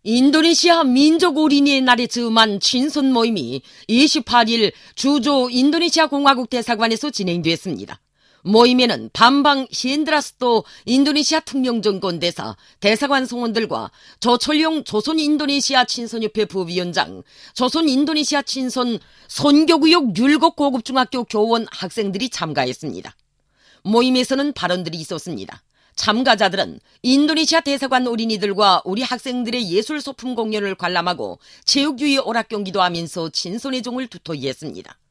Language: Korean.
인도네시아 민족어린이의 날에 즈음한 친손 모임이 28일 주조 인도네시아 공화국 대사관에서 진행됐습니다. 모임에는 밤방 히엔드라스토 인도네시아 특명정권 대사, 대사관 성원들과 조철용 조선 인도네시아 친선협회 부위원장, 조선 인도네시아 친선 선교구역 율곡 고급중학교 교원 학생들이 참가했습니다. 모임에서는 발언들이 있었습니다. 참가자들은 인도네시아 대사관 어린이들과 우리 학생들의 예술 소품 공연을 관람하고 체육유희 오락경기도 하면서 친손의 종을 두터이 했습니다.